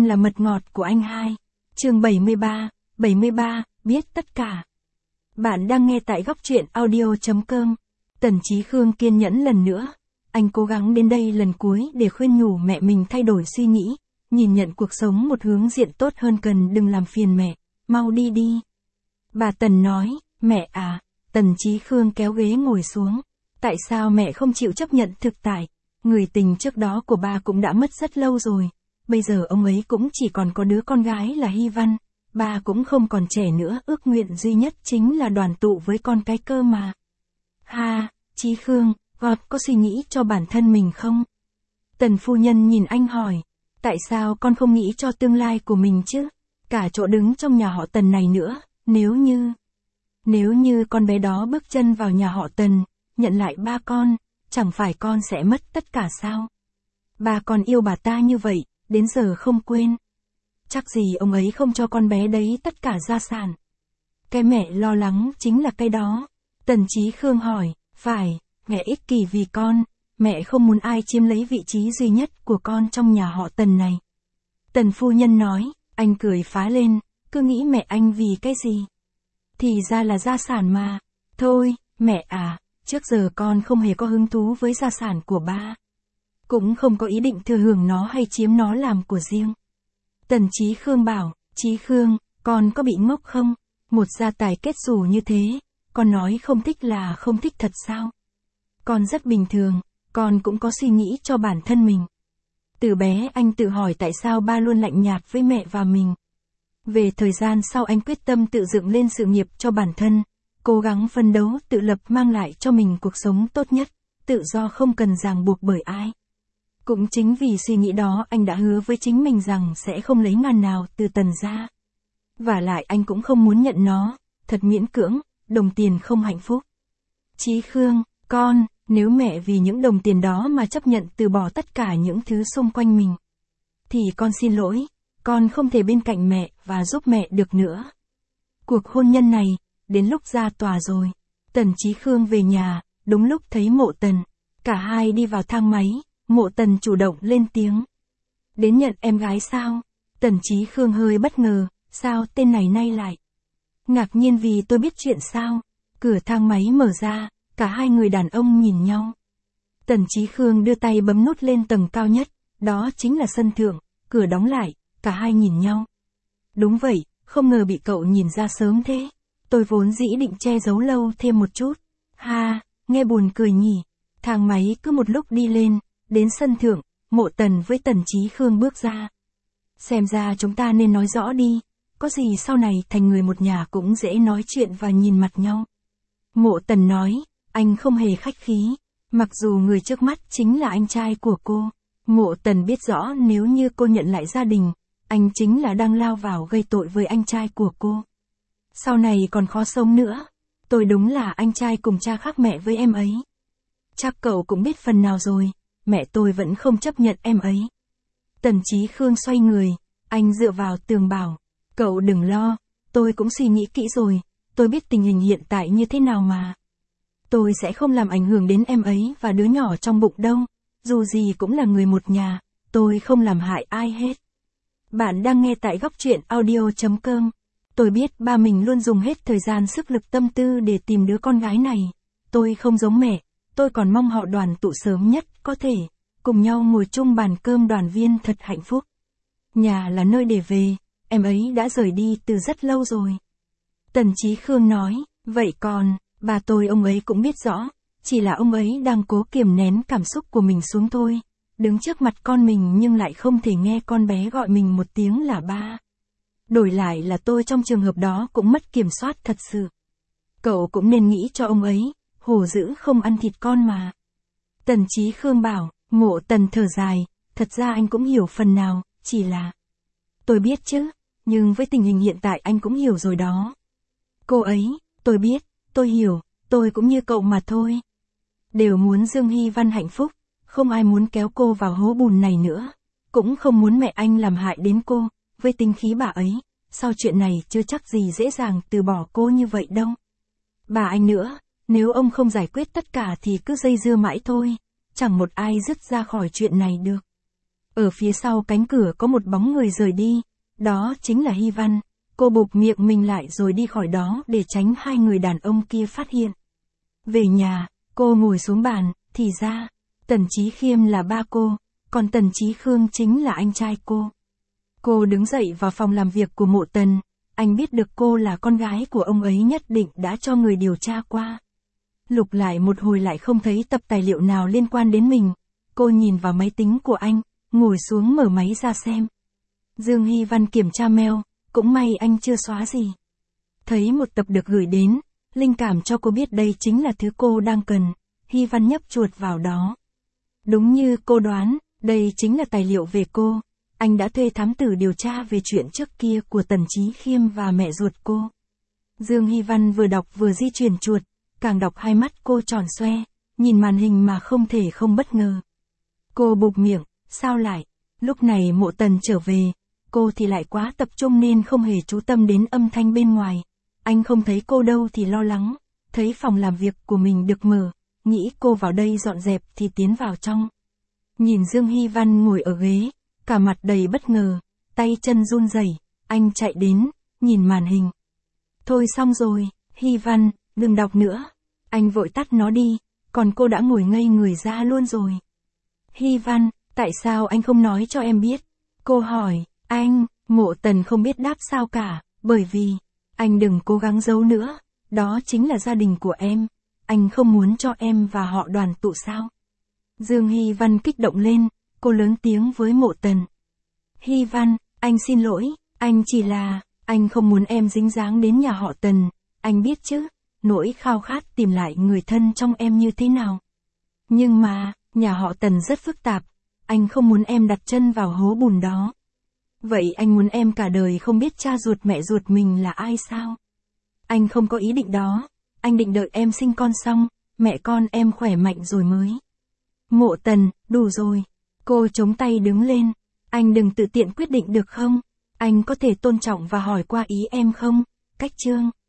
Em là mật ngọt của anh hai. Chương 73, biết tất cả. Bạn đang nghe tại góc truyện audio.com. Tần Chí Khương kiên nhẫn lần nữa. Anh cố gắng đến đây lần cuối để khuyên nhủ mẹ mình thay đổi suy nghĩ, nhìn nhận cuộc sống một hướng diện tốt hơn, cần đừng làm phiền mẹ, mau đi đi. Bà Tần nói, mẹ à. Tần Chí Khương kéo ghế ngồi xuống. Tại sao mẹ không chịu chấp nhận thực tại? Người tình trước đó của ba cũng đã mất rất lâu rồi. Bây giờ ông ấy cũng chỉ còn có đứa con gái là Hy Văn. Ba cũng không còn trẻ nữa, ước nguyện duy nhất chính là đoàn tụ với con cái cơ mà. Ha, Chí Khương, God có suy nghĩ cho bản thân mình không? Tần phu nhân nhìn anh hỏi. Tại sao con không nghĩ cho tương lai của mình chứ? Cả chỗ đứng trong nhà họ Tần này nữa, nếu như con bé đó bước chân vào nhà họ Tần, nhận lại ba con, chẳng phải con sẽ mất tất cả sao? Ba con yêu bà ta như vậy, đến giờ không quên. Chắc gì ông ấy không cho con bé đấy tất cả gia sản. Cái mẹ lo lắng chính là cái đó. Tần Chí Khương hỏi, phải, mẹ ích kỷ vì con, mẹ không muốn ai chiếm lấy vị trí duy nhất của con trong nhà họ Tần này. Tần phu nhân nói, anh cười phá lên, cứ nghĩ mẹ anh vì cái gì? Thì ra là gia sản mà. Thôi, mẹ à, trước giờ con không hề có hứng thú với gia sản của ba. Cũng không có ý định thừa hưởng nó hay chiếm nó làm của riêng. Tần Chí Khương bảo, Chí Khương, con có bị ngốc không? Một gia tài kết xù như thế, con nói không thích là không thích thật sao? Con rất bình thường, con cũng có suy nghĩ cho bản thân mình. Từ bé anh tự hỏi tại sao ba luôn lạnh nhạt với mẹ và mình. Về thời gian sau anh quyết tâm tự dựng lên sự nghiệp cho bản thân, cố gắng phấn đấu tự lập, mang lại cho mình cuộc sống tốt nhất, tự do không cần ràng buộc bởi ai. Cũng chính vì suy nghĩ đó anh đã hứa với chính mình rằng sẽ không lấy ngàn nào từ Tần ra. Vả lại anh cũng không muốn nhận nó, thật miễn cưỡng, đồng tiền không hạnh phúc. Chí Khương, con, nếu mẹ vì những đồng tiền đó mà chấp nhận từ bỏ tất cả những thứ xung quanh mình, thì con xin lỗi, con không thể bên cạnh mẹ và giúp mẹ được nữa. Cuộc hôn nhân này, đến lúc ra tòa rồi. Tần Chí Khương về nhà, đúng lúc thấy Mộ Tần. Cả hai đi vào thang máy, Mộ Tần chủ động lên tiếng. Đến nhận em gái sao? Tần Chí Khương hơi bất ngờ, sao tên này nay lại? Ngạc nhiên vì tôi biết chuyện sao? Cửa thang máy mở ra, cả hai người đàn ông nhìn nhau. Tần Chí Khương đưa tay bấm nút lên tầng cao nhất, đó chính là sân thượng, cửa đóng lại, cả hai nhìn nhau. Đúng vậy, không ngờ bị cậu nhìn ra sớm thế. Tôi vốn dĩ định che giấu lâu thêm một chút. Ha, nghe buồn cười nhỉ. Thang máy cứ một lúc đi lên, đến sân thượng, Mộ Tần với Tần Chí Khương bước ra. Xem ra chúng ta nên nói rõ đi, có gì sau này thành người một nhà cũng dễ nói chuyện và nhìn mặt nhau. Mộ Tần nói, anh không hề khách khí, mặc dù người trước mắt chính là anh trai của cô. Mộ Tần biết rõ nếu như cô nhận lại gia đình, anh chính là đang lao vào gây tội với anh trai của cô. Sau này còn khó sống nữa. Tôi đúng là anh trai cùng cha khác mẹ với em ấy. Chắc cậu cũng biết phần nào rồi, mẹ tôi vẫn không chấp nhận em ấy. Tần Chí Khương xoay người, anh dựa vào tường bảo, cậu đừng lo, tôi cũng suy nghĩ kỹ rồi, tôi biết tình hình hiện tại như thế nào mà. Tôi sẽ không làm ảnh hưởng đến em ấy và đứa nhỏ trong bụng đâu, dù gì cũng là người một nhà, tôi không làm hại ai hết. Bạn đang nghe tại góc truyện audio.com. Tôi biết ba mình luôn dùng hết thời gian sức lực tâm tư để tìm đứa con gái này. Tôi không giống mẹ, tôi còn mong họ đoàn tụ sớm nhất có thể, cùng nhau ngồi chung bàn cơm đoàn viên thật hạnh phúc. Nhà là nơi để về, em ấy đã rời đi từ rất lâu rồi. Tần Chí Khương nói, vậy còn, bà tôi ông ấy cũng biết rõ, chỉ là ông ấy đang cố kiềm nén cảm xúc của mình xuống thôi. Đứng trước mặt con mình nhưng lại không thể nghe con bé gọi mình một tiếng là ba. Đổi lại là tôi trong trường hợp đó cũng mất kiểm soát thật sự. Cậu cũng nên nghĩ cho ông ấy, hổ dữ không ăn thịt con mà. Tần Chí Khương bảo, Mộ Tần thở dài, thật ra anh cũng hiểu phần nào, chỉ là... Tôi biết chứ, nhưng với tình hình hiện tại anh cũng hiểu rồi đó. Cô ấy, tôi biết, tôi hiểu, tôi cũng như cậu mà thôi. Đều muốn Dương Hy Văn hạnh phúc, không ai muốn kéo cô vào hố bùn này nữa. Cũng không muốn mẹ anh làm hại đến cô, với tính khí bà ấy, sau chuyện này chưa chắc gì dễ dàng từ bỏ cô như vậy đâu. Bà anh nữa, nếu ông không giải quyết tất cả thì cứ dây dưa mãi thôi, chẳng một ai dứt ra khỏi chuyện này được. Ở phía sau cánh cửa có một bóng người rời đi, đó chính là Hy Văn. Cô bụp miệng mình lại rồi đi khỏi đó để tránh hai người đàn ông kia phát hiện. Về nhà, cô ngồi xuống bàn, thì ra, Tần Chí Khiêm là ba cô, còn Tần Chí Khương chính là anh trai cô. Cô đứng dậy vào phòng làm việc của Mộ Tần, anh biết được cô là con gái của ông ấy nhất định đã cho người điều tra qua. Lục lại một hồi lại không thấy tập tài liệu nào liên quan đến mình, cô nhìn vào máy tính của anh, ngồi xuống mở máy ra xem. Dương Hy Văn kiểm tra mail, cũng may anh chưa xóa gì. Thấy một tập được gửi đến, linh cảm cho cô biết đây chính là thứ cô đang cần, Hy Văn nhấp chuột vào đó. Đúng như cô đoán, đây chính là tài liệu về cô. Anh đã thuê thám tử điều tra về chuyện trước kia của Tần Chí Khiêm và mẹ ruột cô. Dương Hy Văn vừa đọc vừa di chuyển chuột, càng đọc hai mắt cô tròn xoe, nhìn màn hình mà không thể không bất ngờ. Cô bụp miệng, sao lại? Lúc này Mộ Tần trở về, cô thì lại quá tập trung nên không hề chú tâm đến âm thanh bên ngoài. Anh không thấy cô đâu thì lo lắng, thấy phòng làm việc của mình được mở, nghĩ cô vào đây dọn dẹp thì tiến vào trong. Nhìn Dương Hy Văn ngồi ở ghế, cả mặt đầy bất ngờ, tay chân run rẩy, anh chạy đến, nhìn màn hình. Thôi xong rồi, Hy Văn, đừng đọc nữa. Anh vội tắt nó đi, còn cô đã ngồi ngây người ra luôn rồi. Hy Văn, tại sao anh không nói cho em biết? Cô hỏi, anh, Mộ Tần không biết đáp sao cả, bởi vì, anh đừng cố gắng giấu nữa, đó chính là gia đình của em. Anh không muốn cho em và họ đoàn tụ sao? Dương Hy Văn kích động lên, cô lớn tiếng với Mộ Tần. Hy Văn, anh xin lỗi, anh chỉ là, anh không muốn em dính dáng đến nhà họ Tần, anh biết chứ, nỗi khao khát tìm lại người thân trong em như thế nào. Nhưng mà, nhà họ Tần rất phức tạp, anh không muốn em đặt chân vào hố bùn đó. Vậy anh muốn em cả đời không biết cha ruột mẹ ruột mình là ai sao? Anh không có ý định đó, anh định đợi em sinh con xong, mẹ con em khỏe mạnh rồi mới. Mộ Tần, đủ rồi. Cô chống tay đứng lên, anh đừng tự tiện quyết định được không? Anh có thể tôn trọng và hỏi qua ý em không? Cách chương.